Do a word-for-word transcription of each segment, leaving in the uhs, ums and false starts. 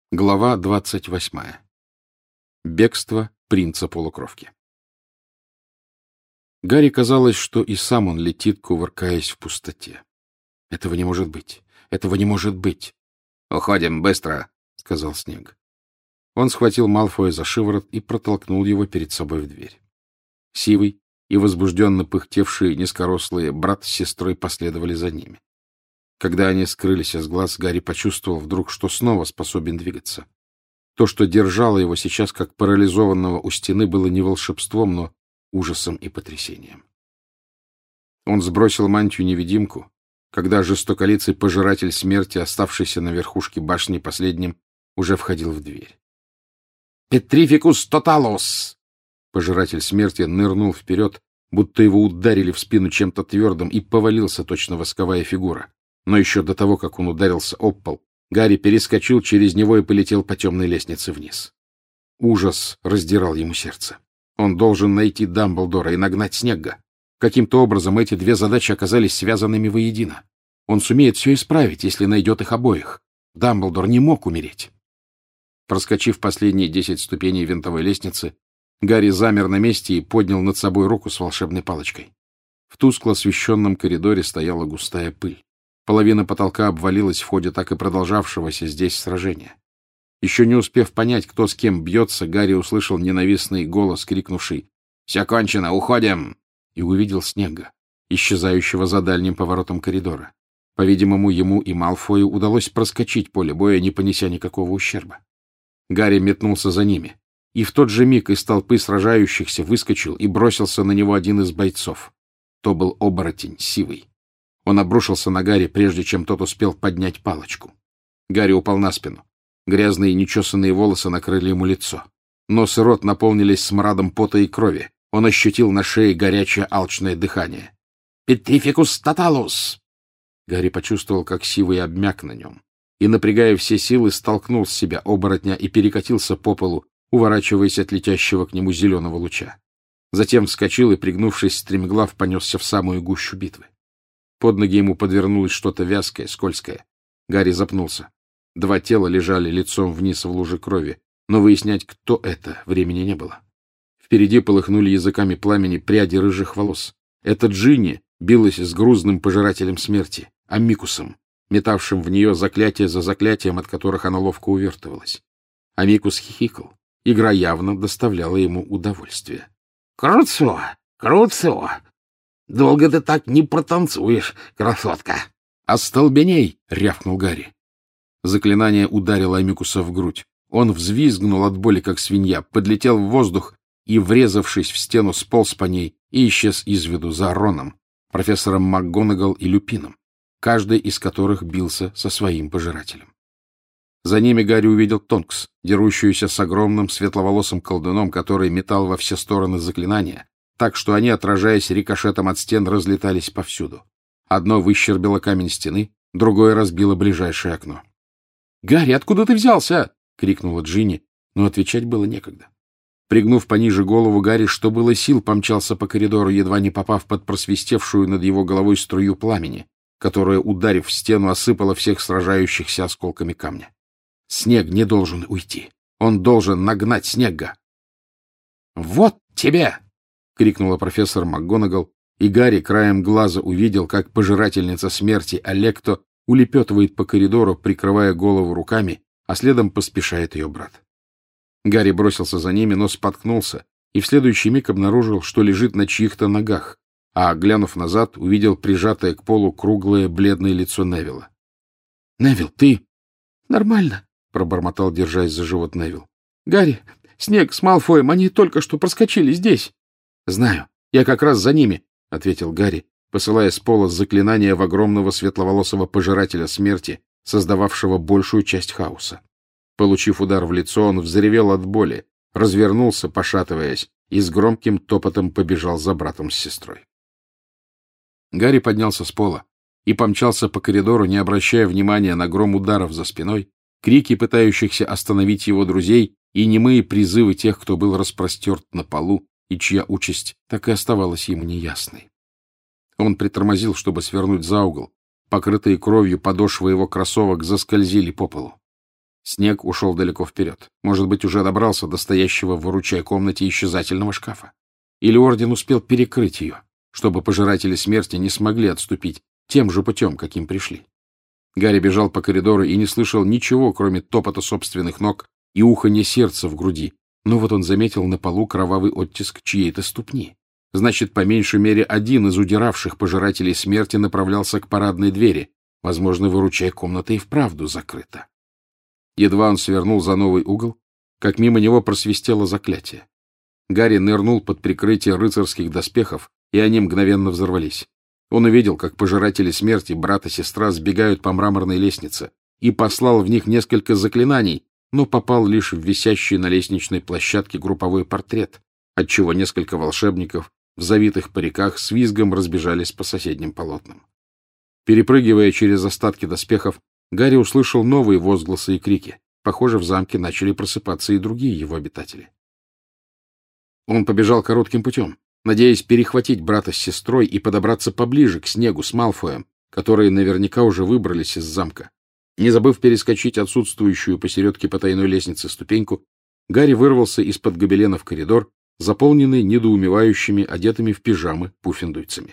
Глава двадцать восьмая. Бегство принца-полукровки. Гарри казалось, что и сам он летит, кувыркаясь в пустоте. Этого не может быть. Этого не может быть. — Уходим, быстро, — сказал Снег. Он схватил Малфоя за шиворот и протолкнул его перед собой в дверь. Сивый и возбужденно пыхтевшие низкорослые брат с сестрой последовали за ними. Когда они скрылись из глаз, Гарри почувствовал вдруг, что снова способен двигаться. То, что держало его сейчас как парализованного у стены, было не волшебством, но ужасом и потрясением. Он сбросил мантию-невидимку, когда жестоколицый пожиратель смерти, оставшийся на верхушке башни последним, уже входил в дверь. «Петрификус тоталус!» Пожиратель смерти нырнул вперед, будто его ударили в спину чем-то твердым, и повалился точно восковая фигура. Но еще до того, как он ударился об пол, Гарри перескочил через него и полетел по темной лестнице вниз. Ужас раздирал ему сердце. Он должен найти Дамблдора и нагнать Снегга. Каким-то образом эти две задачи оказались связанными воедино. Он сумеет все исправить, если найдет их обоих. Дамблдор не мог умереть. Проскочив последние десять ступеней винтовой лестницы, Гарри замер на месте и поднял над собой руку с волшебной палочкой. В тускло освещенном коридоре стояла густая пыль. Половина потолка обвалилась в ходе так и продолжавшегося здесь сражения. Еще не успев понять, кто с кем бьется, Гарри услышал ненавистный голос, крикнувший «Все кончено, уходим!» и увидел Снегга, исчезающего за дальним поворотом коридора. По-видимому, ему и Малфою удалось проскочить поле боя, не понеся никакого ущерба. Гарри метнулся за ними, и в тот же миг из толпы сражающихся выскочил и бросился на него один из бойцов. То был оборотень Сивый. Он обрушился на Гарри, прежде чем тот успел поднять палочку. Гарри упал на спину. Грязные нечесанные волосы накрыли ему лицо. Нос и рот наполнились смрадом пота и крови. Он ощутил на шее горячее алчное дыхание. «Петрификус тоталус!» Гарри почувствовал, как Сивый обмяк на нем, и, напрягая все силы, столкнул с себя оборотня и перекатился по полу, уворачиваясь от летящего к нему зеленого луча. Затем вскочил и, пригнувшись стремглав, понесся в самую гущу битвы. Под ноги ему подвернулось что-то вязкое, скользкое. Гарри запнулся. Два тела лежали лицом вниз в луже крови, но выяснять, кто это, времени не было. Впереди полыхнули языками пламени пряди рыжих волос. Это Джинни билась с грузным пожирателем смерти, Амикусом, метавшим в нее заклятие за заклятием, от которых она ловко увертывалась. Амикус хихикал. Игра явно доставляла ему удовольствие. — Круцо! Круцо! Долго ты так не протанцуешь, красотка! — Остолбеней! — рявкнул Гарри. Заклинание ударило Амикуса в грудь. Он взвизгнул от боли, как свинья, подлетел в воздух и, врезавшись в стену, сполз по ней и исчез из виду за Роном, профессором МакГонагал и Люпином, каждый из которых бился со своим пожирателем. За ними Гарри увидел Тонкс, дерущуюся с огромным светловолосым колдуном, который метал во все стороны заклинания, так что они, отражаясь рикошетом от стен, разлетались повсюду. Одно выщербило камень стены, другое разбило ближайшее окно. — Гарри, откуда ты взялся? — крикнула Джинни, но отвечать было некогда. Пригнув пониже голову, Гарри, что было сил, помчался по коридору, едва не попав под просвистевшую над его головой струю пламени, которая, ударив в стену, осыпала всех сражающихся осколками камня. Снег не должен уйти. Он должен нагнать Снегга. — Вот тебе! — крикнула профессор МакГонагал, и Гарри краем глаза увидел, как пожирательница смерти Алекто улепетывает по коридору, прикрывая голову руками, а следом поспешает ее брат. Гарри бросился за ними, но споткнулся, и в следующий миг обнаружил, что лежит на чьих-то ногах, а, глянув назад, увидел прижатое к полу круглое бледное лицо Невилла. — Невилл, ты... — Нормально, — пробормотал, держась за живот Невилл. — Гарри, Снег с Малфоем, они только что проскочили здесь. — Знаю, я как раз за ними, — ответил Гарри, посылая с пола заклинание в огромного светловолосого пожирателя смерти, создававшего большую часть хаоса. Получив удар в лицо, он взревел от боли, развернулся, пошатываясь, и с громким топотом побежал за братом с сестрой. Гарри поднялся с пола и помчался по коридору, не обращая внимания на гром ударов за спиной, крики пытающихся остановить его друзей и немые призывы тех, кто был распростерт на полу и чья участь так и оставалась ему неясной. Он притормозил, чтобы свернуть за угол. Покрытые кровью подошвы его кроссовок заскользили по полу. Снег ушел далеко вперед. Может быть, уже добрался до стоящего в выручай комнате исчезательного шкафа. Или орден успел перекрыть ее, чтобы пожиратели смерти не смогли отступить тем же путем, каким пришли. Гарри бежал по коридору и не слышал ничего, кроме топота собственных ног и уханья сердца в груди. Но вот он заметил на полу кровавый оттиск чьей-то ступни. Значит, по меньшей мере, один из удиравших пожирателей смерти направлялся к парадной двери. Возможно, выручай комната и вправду закрыта. Едва он свернул за новый угол, как мимо него просвистело заклятие. Гарри нырнул под прикрытие рыцарских доспехов, и они мгновенно взорвались. Он увидел, как пожиратели смерти, брат и сестра, сбегают по мраморной лестнице, и послал в них несколько заклинаний, но попал лишь в висящий на лестничной площадке групповой портрет, отчего несколько волшебников в завитых париках с визгом разбежались по соседним полотнам. Перепрыгивая через остатки доспехов, Гарри услышал новые возгласы и крики. Похоже, в замке начали просыпаться и другие его обитатели. Он побежал коротким путем, надеясь перехватить брата с сестрой и подобраться поближе к Снегу с Малфоем, которые наверняка уже выбрались из замка. Не забыв перескочить отсутствующую посередке потайной лестницы ступеньку, Гарри вырвался из-под гобелена в коридор, заполненный недоумевающими, одетыми в пижамы пуффендуйцами.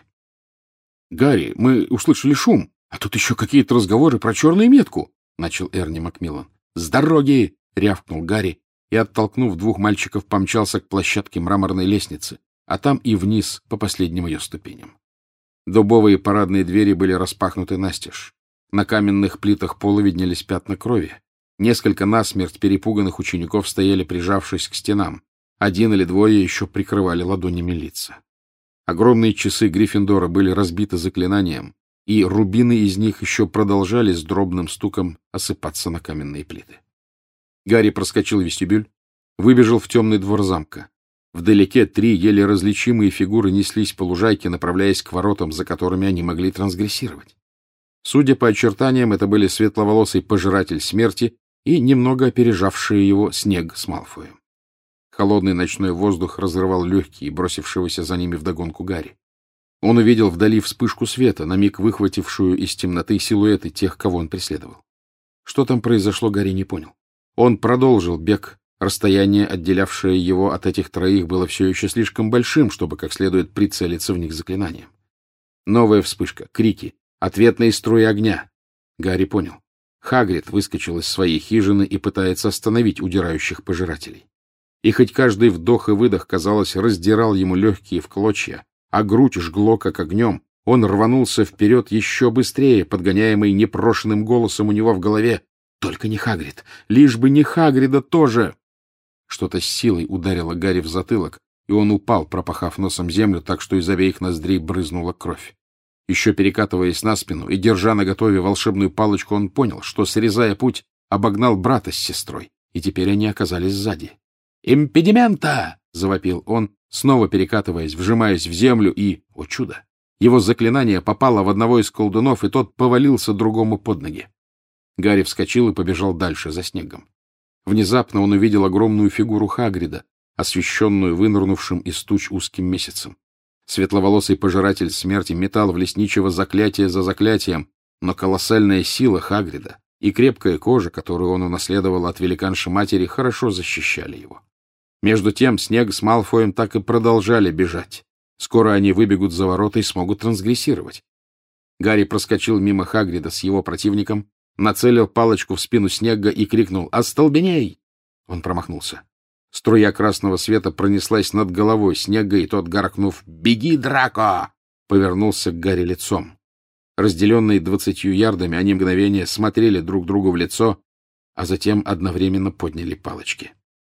— Гарри, мы услышали шум, а тут еще какие-то разговоры про черную метку, — начал Эрни Макмиллан. — С дороги! — рявкнул Гарри и, оттолкнув двух мальчиков, помчался к площадке мраморной лестницы, а там и вниз по последним ее ступеням. Дубовые парадные двери были распахнуты настежь. На каменных плитах пола виднелись пятна крови. Несколько насмерть перепуганных учеников стояли, прижавшись к стенам. Один или двое еще прикрывали ладонями лица. Огромные часы Гриффиндора были разбиты заклинанием, и рубины из них еще продолжали с дробным стуком осыпаться на каменные плиты. Гарри проскочил вестибюль, выбежал в темный двор замка. Вдалеке три еле различимые фигуры неслись по лужайке, направляясь к воротам, за которыми они могли трансгрессировать. Судя по очертаниям, это были светловолосый пожиратель смерти и немного опережавший его Снег с Малфоем. Холодный ночной воздух разрывал легкие, бросившегося за ними вдогонку Гарри. Он увидел вдали вспышку света, на миг выхватившую из темноты силуэты тех, кого он преследовал. Что там произошло, Гарри не понял. Он продолжил бег. Расстояние, отделявшее его от этих троих, было все еще слишком большим, чтобы как следует прицелиться в них заклинанием. Новая вспышка, крики, ответные струи огня. Гарри понял. Хагрид выскочил из своей хижины и пытается остановить удирающих пожирателей. И хоть каждый вдох и выдох, казалось, раздирал ему легкие в клочья, а грудь жгло как огнем, он рванулся вперед еще быстрее, подгоняемый непрошенным голосом у него в голове. Только не Хагрид, лишь бы не Хагрида тоже. Что-то с силой ударило Гарри в затылок, и он упал, пропахав носом землю, так что из обеих ноздрей брызнула кровь. Еще перекатываясь на спину и держа наготове волшебную палочку, он понял, что, срезая путь, обогнал брата с сестрой, и теперь они оказались сзади. «Импедимента!» — завопил он, снова перекатываясь, вжимаясь в землю, и, о чудо, его заклинание попало в одного из колдунов, и тот повалился другому под ноги. Гарри вскочил и побежал дальше, за Снегом. Внезапно он увидел огромную фигуру Хагрида, освещенную вынырнувшим из туч узким месяцем. Светловолосый пожиратель смерти метал в лесничего заклятие за заклятием, но колоссальная сила Хагрида и крепкая кожа, которую он унаследовал от великанши-матери, хорошо защищали его. Между тем Снег с Малфоем так и продолжали бежать. Скоро они выбегут за ворота и смогут трансгрессировать. Гарри проскочил мимо Хагрида с его противником, нацелил палочку в спину Снега и крикнул «Остолбеней!». Он промахнулся. Струя красного света пронеслась над головой Снега, и тот, гаркнув «Беги, Драко!», повернулся к Гарри лицом. Разделенные двадцатью ярдами, они мгновение смотрели друг другу в лицо, а затем одновременно подняли палочки.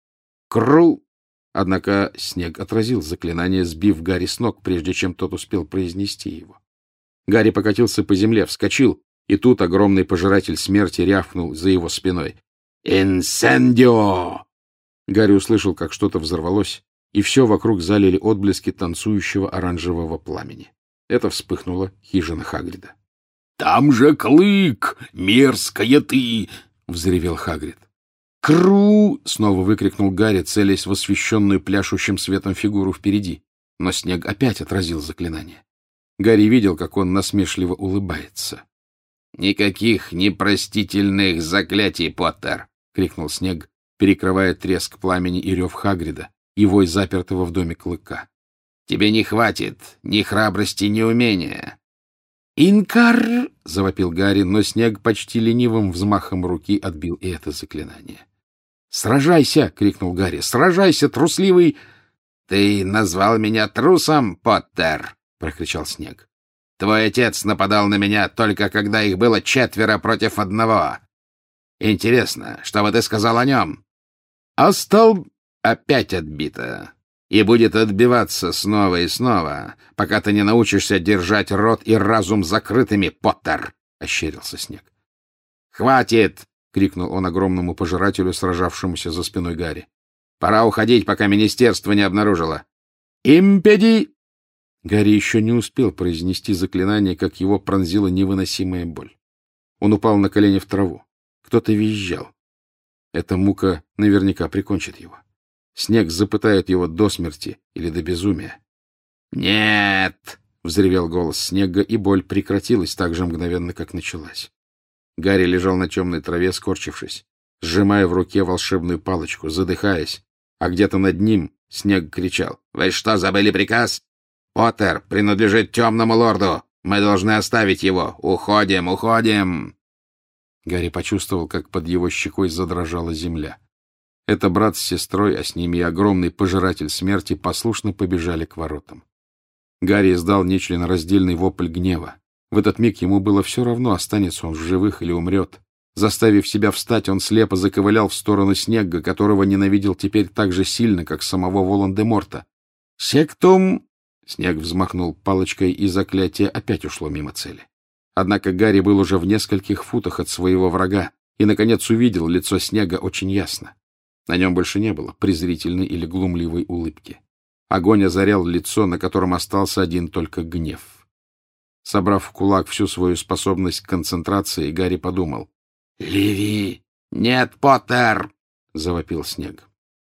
«Кру!». Однако Снег отразил заклинание, сбив Гарри с ног, прежде чем тот успел произнести его. Гарри покатился по земле, вскочил, и тут огромный пожиратель смерти рявкнул за его спиной. «Инсендио!». Гарри услышал, как что-то взорвалось, и все вокруг залили отблески танцующего оранжевого пламени. Это вспыхнула хижина Хагрида. «Там же Клык! Мерзкая ты!» — взревел Хагрид. «Кру!» — снова выкрикнул Гарри, целясь в освещенную пляшущим светом фигуру впереди. Но Снег опять отразил заклинание. Гарри видел, как он насмешливо улыбается. «Никаких непростительных заклятий, Поттер!» — крикнул Снег, перекрывая треск пламени и рев Хагрида, и вой запертого в доме Клыка. — Тебе не хватит ни храбрости, ни умения. — Инкар! — завопил Гарри, но Снег почти ленивым взмахом руки отбил и это заклинание. — Сражайся! — крикнул Гарри. — Сражайся, трусливый! — Ты назвал меня трусом, Поттер! — прокричал Снег. — Твой отец нападал на меня только когда их было четверо против одного. Интересно, что бы ты сказал о нем? А стал опять отбито. И будет отбиваться снова и снова, пока ты не научишься держать рот и разум закрытыми, Поттер! — ощерился Снег. — Хватит! — крикнул он огромному пожирателю, сражавшемуся за спиной Гарри. — Пора уходить, пока министерство не обнаружило. — Импеди! Гарри еще не успел произнести заклинание, как его пронзила невыносимая боль. Он упал на колени в траву. Кто-то визжал. Эта мука наверняка прикончит его. Снег запытает его до смерти или до безумия. «Нет!» — взревел голос Снега, и боль прекратилась так же мгновенно, как началась. Гарри лежал на темной траве, скорчившись, сжимая в руке волшебную палочку, задыхаясь, а где-то над ним Снег кричал: «Вы что, забыли приказ? Поттер принадлежит темному лорду! Мы должны оставить его! Уходим, уходим!» Гарри почувствовал, как под его щекой задрожала земля. Это брат с сестрой, а с ними и огромный пожиратель смерти, послушно побежали к воротам. Гарри издал нечленораздельный вопль гнева. В этот миг ему было все равно, останется он в живых или умрет. Заставив себя встать, он слепо заковылял в сторону Снегга, которого ненавидел теперь так же сильно, как самого Волан-де-Морта. «Сектум!» Снег взмахнул палочкой, и заклятие опять ушло мимо цели. Однако Гарри был уже в нескольких футах от своего врага и, наконец, увидел лицо Снега очень ясно. На нем больше не было презрительной или глумливой улыбки. Огонь озарял лицо, на котором остался один только гнев. Собрав в кулак всю свою способность к концентрации, Гарри подумал: «Ливи! Нет, Поттер!» — завопил Снег.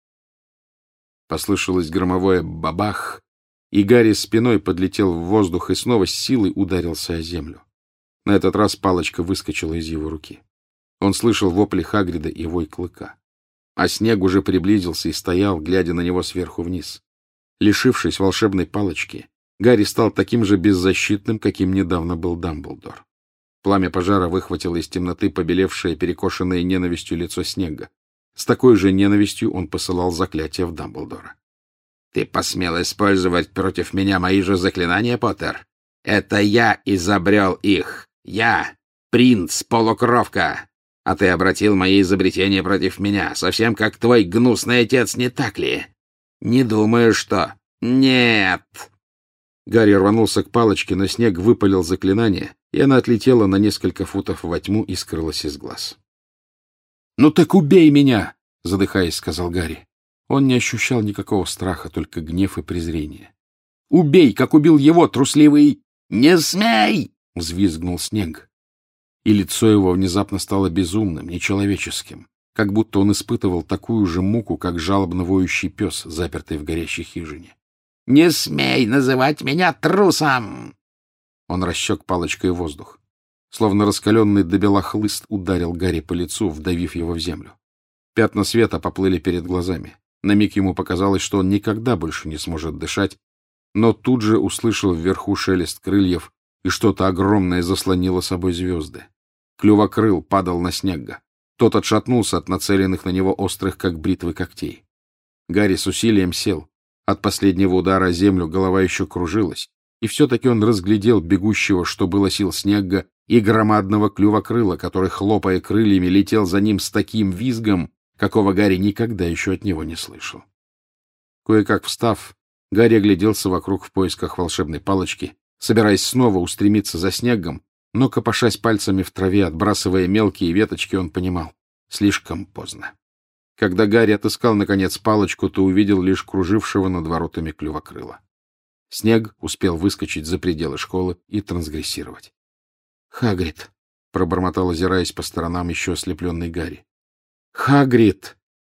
Послышалось громовое бабах, и Гарри спиной подлетел в воздух и снова с силой ударился о землю. На этот раз палочка выскочила из его руки. Он слышал вопли Хагрида и вой Клыка. А Снег уже приблизился и стоял, глядя на него сверху вниз. Лишившись волшебной палочки, Гарри стал таким же беззащитным, каким недавно был Дамблдор. Пламя пожара выхватило из темноты побелевшее, перекошенное ненавистью лицо Снега. С такой же ненавистью он посылал заклятие в Дамблдора. — Ты посмел использовать против меня мои же заклинания, Поттер? Это я изобрел их! Я, принц-полукровка! А ты обратил мои изобретения против меня, совсем как твой гнусный отец, не так ли? Не думаю, что... Нет!» Гарри рванулся к палочке, но Снег выпалил заклинание, и она отлетела на несколько футов во тьму и скрылась из глаз. «Ну так убей меня!» — задыхаясь, сказал Гарри. Он не ощущал никакого страха, только гнев и презрение. «Убей, как убил его, трусливый!» «Не смей!» — взвизгнул Снег. И лицо его внезапно стало безумным, нечеловеческим, как будто он испытывал такую же муку, как жалобно воющий пес, запертый в горящей хижине. «Не смей называть меня трусом!» Он рассек палочкой воздух. Словно раскаленный до бела хлыст ударил Гарри по лицу, вдавив его в землю. Пятна света поплыли перед глазами. На миг ему показалось, что он никогда больше не сможет дышать, но тут же услышал вверху шелест крыльев, и что-то огромное заслонило собой звезды. Клювокрыл падал на Снегга. Тот отшатнулся от нацеленных на него острых, как бритвы, когтей. Гарри с усилием сел. От последнего удара о землю голова еще кружилась, и все-таки он разглядел бегущего, что было сил, Снегга, и громадного Клювокрыла, который, хлопая крыльями, летел за ним с таким визгом, какого Гарри никогда еще от него не слышал. Кое-как встав, Гарри огляделся вокруг в поисках волшебной палочки, собираясь снова устремиться за Снеггом, но, копошась пальцами в траве, отбрасывая мелкие веточки, он понимал — слишком поздно. Когда Гарри отыскал, наконец, палочку, то увидел лишь кружившего над воротами Клювокрыла. Снег успел выскочить за пределы школы и трансгрессировать. — Хагрид! — пробормотал, озираясь по сторонам, еще ослепленный Гарри. — Хагрид!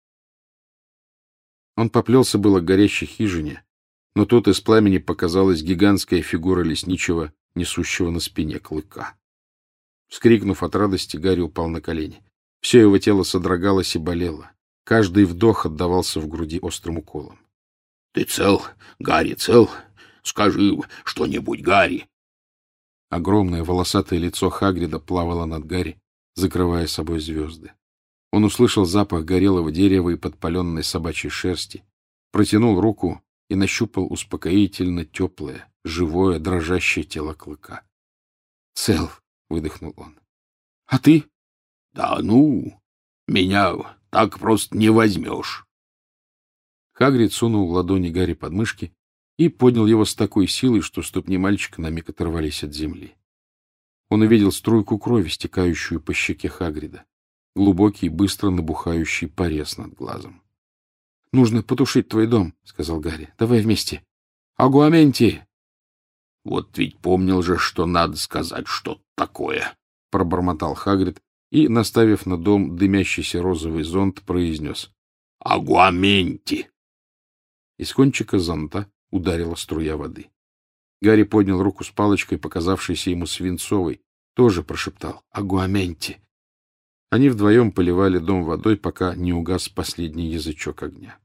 Он поплелся было к горящей хижине, но тут из пламени показалась гигантская фигура лесничего, несущего на спине Клыка. Вскрикнув от радости, Гарри упал на колени. Все его тело содрогалось и болело. Каждый вдох отдавался в груди острым уколом. — Ты цел, Гарри, цел? Скажи что-нибудь, Гарри. Огромное волосатое лицо Хагрида плавало над Гарри, закрывая собой звезды. Он услышал запах горелого дерева и подпаленной собачьей шерсти, протянул руку и нащупал успокоительно теплое, живое, дрожащее тело Клыка. — Цел, — выдохнул он. — А ты? — Да ну, меня так просто не возьмешь. Хагрид сунул ладони Гарри под мышки и поднял его с такой силой, что ступни мальчика на миг оторвались от земли. Он увидел струйку крови, стекающую по щеке Хагрида, глубокий, быстро набухающий порез над глазом. — Нужно потушить твой дом, — сказал Гарри. — Давай вместе. — Агуаменти! — Вот ведь помнил же, что надо сказать что-то такое, — пробормотал Хагрид и, наставив на дом дымящийся розовый зонт, произнес. — Агуаменти! Из кончика зонта ударила струя воды. Гарри поднял руку с палочкой, показавшейся ему свинцовой, тоже прошептал «Агуаменти». Они вдвоем поливали дом водой, пока не угас последний язычок огня.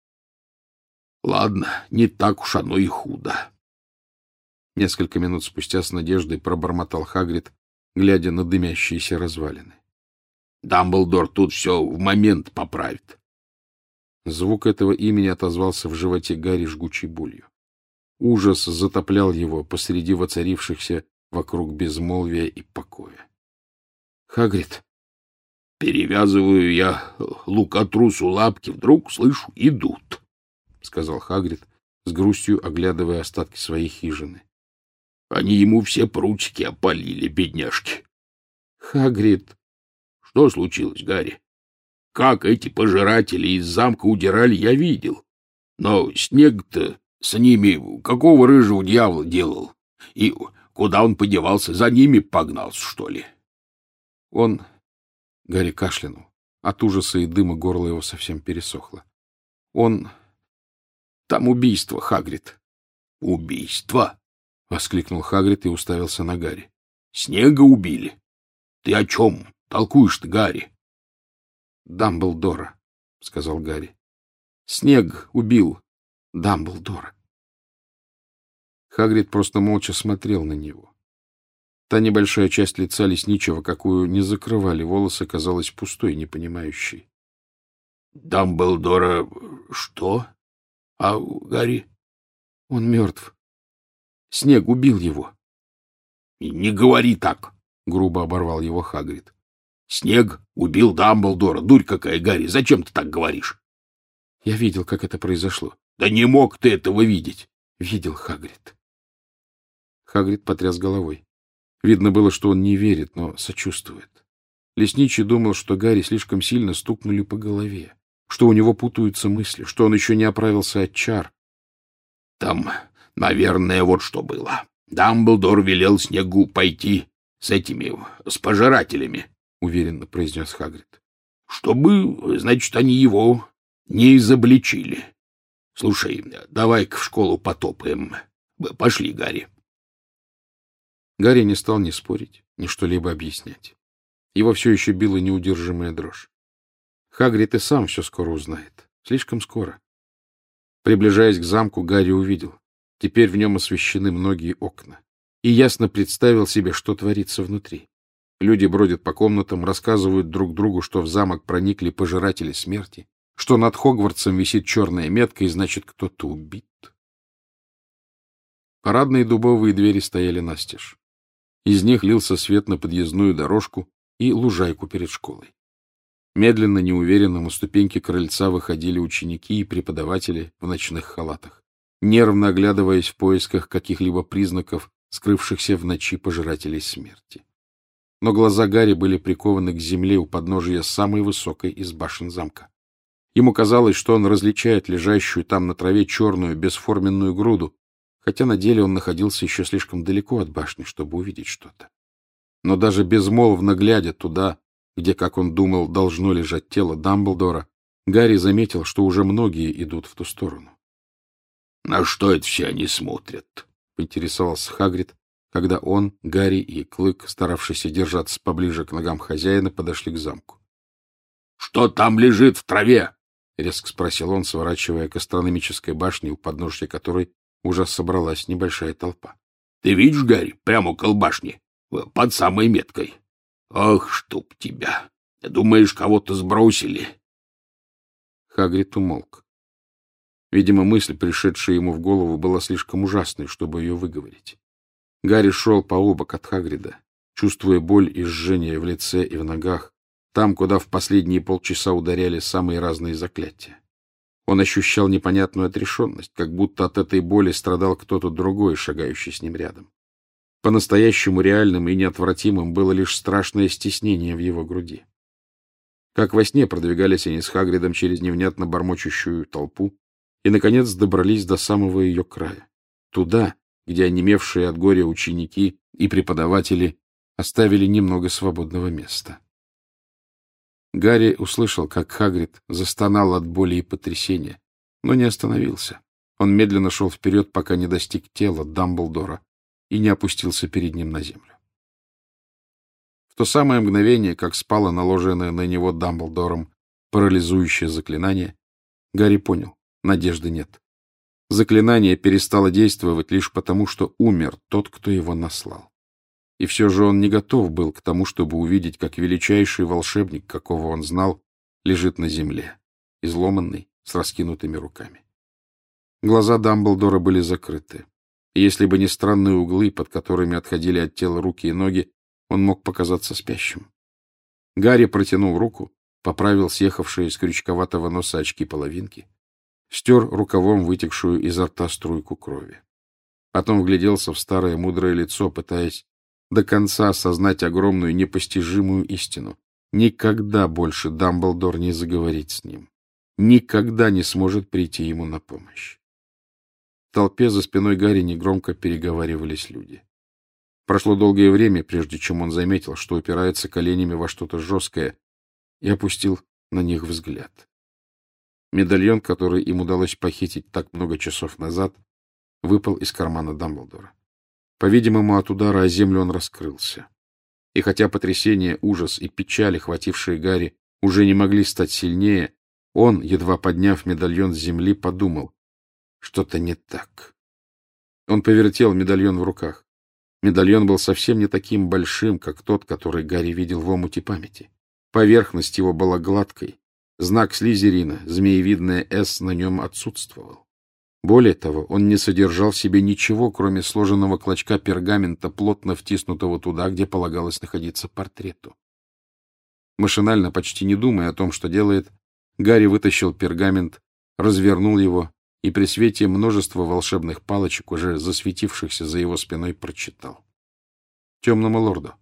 — Ладно, не так уж оно и худо. Несколько минут спустя с надеждой пробормотал Хагрид, глядя на дымящиеся развалины. — Дамблдор тут все в момент поправит. Звук этого имени отозвался в животе Гарри жгучей болью. Ужас затоплял его посреди воцарившихся вокруг безмолвия и покоя. — Хагрид! — Перевязываю я лукотрусу лапки, вдруг, слышу, идут, — сказал Хагрид, с грустью оглядывая остатки своей хижины. — Они ему все прутики опалили, бедняжки. — Хагрид! — Что случилось, Гарри? Как эти пожиратели из замка удирали, я видел. Но снег-то с ними какого рыжего дьявола делал? И куда он подевался? За ними погнался, что ли? Он... Гарри кашлянул. От ужаса и дыма горло его совсем пересохло. Он... Там убийство, Хагрид. — Убийство? — воскликнул Хагрид и уставился на Гарри. — Снега убили? Ты о чем толкуешь-то, Гарри? — Дамблдора, — сказал Гарри. — Снег убил Дамблдора. Хагрид просто молча смотрел на него. Та небольшая часть лица лесничего, какую не закрывали волосы, казалась пустой, непонимающей. — Дамблдора что? А Гарри? — Он мертв. Снег убил его. — Не говори так, — грубо оборвал его Хагрид. — Снег убил Дамблдора. Дурь какая, Гарри, зачем ты так говоришь? — Я видел, как это произошло. — Да не мог ты этого видеть. — Видел, Хагрид. Хагрид потряс головой. Видно было, что он не верит, но сочувствует. Лесничий думал, что Гарри слишком сильно стукнули по голове, что у него путаются мысли, что он еще не оправился от чар. — Там, наверное, вот что было. Дамблдор велел Снегу пойти с этими, с пожирателями, — уверенно произнес Хагрид. — Чтобы, значит, они его не изобличили. Слушай, давай-ка в школу потопаем. Пошли, Гарри. Гарри не стал ни спорить, ни что-либо объяснять. Его все еще била неудержимая дрожь. Хагрид и сам все скоро узнает. Слишком скоро. Приближаясь к замку, Гарри увидел. Теперь в нем освещены многие окна. И ясно представил себе, что творится внутри. Люди бродят по комнатам, рассказывают друг другу, что в замок проникли пожиратели смерти, что над Хогвартсом висит черная метка, и значит, кто-то убит. Парадные дубовые двери стояли настежь. Из них лился свет на подъездную дорожку и лужайку перед школой. Медленно, неуверенно на ступеньки крыльца выходили ученики и преподаватели в ночных халатах, нервно оглядываясь в поисках каких-либо признаков скрывшихся в ночи пожирателей смерти. Но глаза Гарри были прикованы к земле у подножия самой высокой из башен замка. Ему казалось, что он различает лежащую там на траве черную бесформенную груду, хотя на деле он находился еще слишком далеко от башни, чтобы увидеть что-то. Но даже безмолвно глядя туда, где, как он думал, должно лежать тело Дамблдора, Гарри заметил, что уже многие идут в ту сторону. — На что это все они смотрят? — поинтересовался Хагрид, когда он, Гарри и Клык, старавшиеся держаться поближе к ногам хозяина, подошли к замку. Что там лежит в траве? — резко спросил он, сворачивая к астрономической башне, у подножья которой уже собралась небольшая толпа. — Ты видишь, Гарри, прямо около башни, под самой меткой? Ах, чтоб тебя! Думаешь, кого-то сбросили? Хагрид умолк. Видимо, мысль, пришедшая ему в голову, была слишком ужасной, чтобы ее выговорить. Гарри шел пообок от Хагрида, чувствуя боль и жжение в лице и в ногах, там, куда в последние полчаса ударяли самые разные заклятия. Он ощущал непонятную отрешенность, как будто от этой боли страдал кто-то другой, шагающий с ним рядом. По-настоящему реальным и неотвратимым было лишь страшное стеснение в его груди. Как во сне продвигались они с Хагридом через невнятно бормочущую толпу и, наконец, добрались до самого ее края, туда, где онемевшие от горя ученики и преподаватели оставили немного свободного места. Гарри услышал, как Хагрид застонал от боли и потрясения, но не остановился. Он медленно шел вперед, пока не достиг тела Дамблдора и не опустился перед ним на землю. В то самое мгновение, как спало наложенное на него Дамблдором парализующее заклинание, Гарри понял — надежды нет. Заклинание перестало действовать лишь потому, что умер тот, кто его наслал. И все же он не готов был к тому, чтобы увидеть, как величайший волшебник, какого он знал, лежит на земле, изломанный, с раскинутыми руками. Глаза Дамблдора были закрыты, и если бы не странные углы, под которыми отходили от тела руки и ноги, он мог показаться спящим. Гарри протянул руку, поправил съехавшие из крючковатого носа очки-половинки, стер рукавом вытекшую изо рта струйку крови. Потом вгляделся в старое мудрое лицо, пытаясь до конца осознать огромную непостижимую истину. Никогда больше Дамблдор не заговорит с ним. Никогда не сможет прийти ему на помощь. В толпе за спиной Гарри негромко переговаривались люди. Прошло долгое время, прежде чем он заметил, что упирается коленями во что-то жесткое, и опустил на них взгляд. Медальон, который им удалось похитить так много часов назад, выпал из кармана Дамблдора. По-видимому, от удара о землю он раскрылся. И хотя потрясение, ужас и печаль, охватившие Гарри, уже не могли стать сильнее, он, едва подняв медальон с земли, подумал, что-то не так. Он повертел медальон в руках. Медальон был совсем не таким большим, как тот, который Гарри видел в омуте памяти. Поверхность его была гладкой. Знак Слизерина, змеевидное «С» на нем отсутствовал. Более того, он не содержал в себе ничего, кроме сложенного клочка пергамента, плотно втиснутого туда, где полагалось находиться портрету. Машинально, почти не думая о том, что делает, Гарри вытащил пергамент, развернул его и при свете множества волшебных палочек, уже засветившихся за его спиной, прочитал. Темному лорду.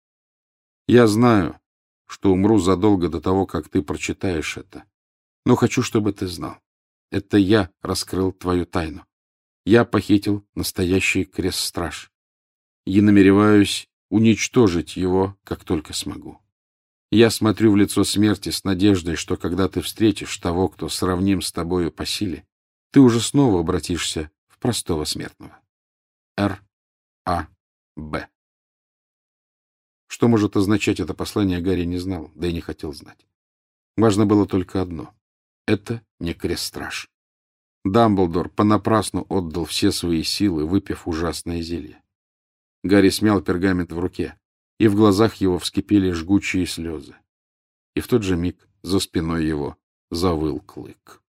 Я знаю, что умру задолго до того, как ты прочитаешь это, но хочу, чтобы ты знал. Это я раскрыл твою тайну. Я похитил настоящий крест-страж и намереваюсь уничтожить его, как только смогу. Я смотрю в лицо смерти с надеждой, что когда ты встретишь того, кто сравним с тобою по силе, ты уже снова обратишься в простого смертного. Р. А. Б. Что может означать это послание, Гарри не знал, да и не хотел знать. Важно было только одно. Это не крест-страж. Дамблдор понапрасну отдал все свои силы, выпив ужасное зелье. Гарри смял пергамент в руке, и в глазах его вскипели жгучие слезы. И в тот же миг за спиной его завыл клык.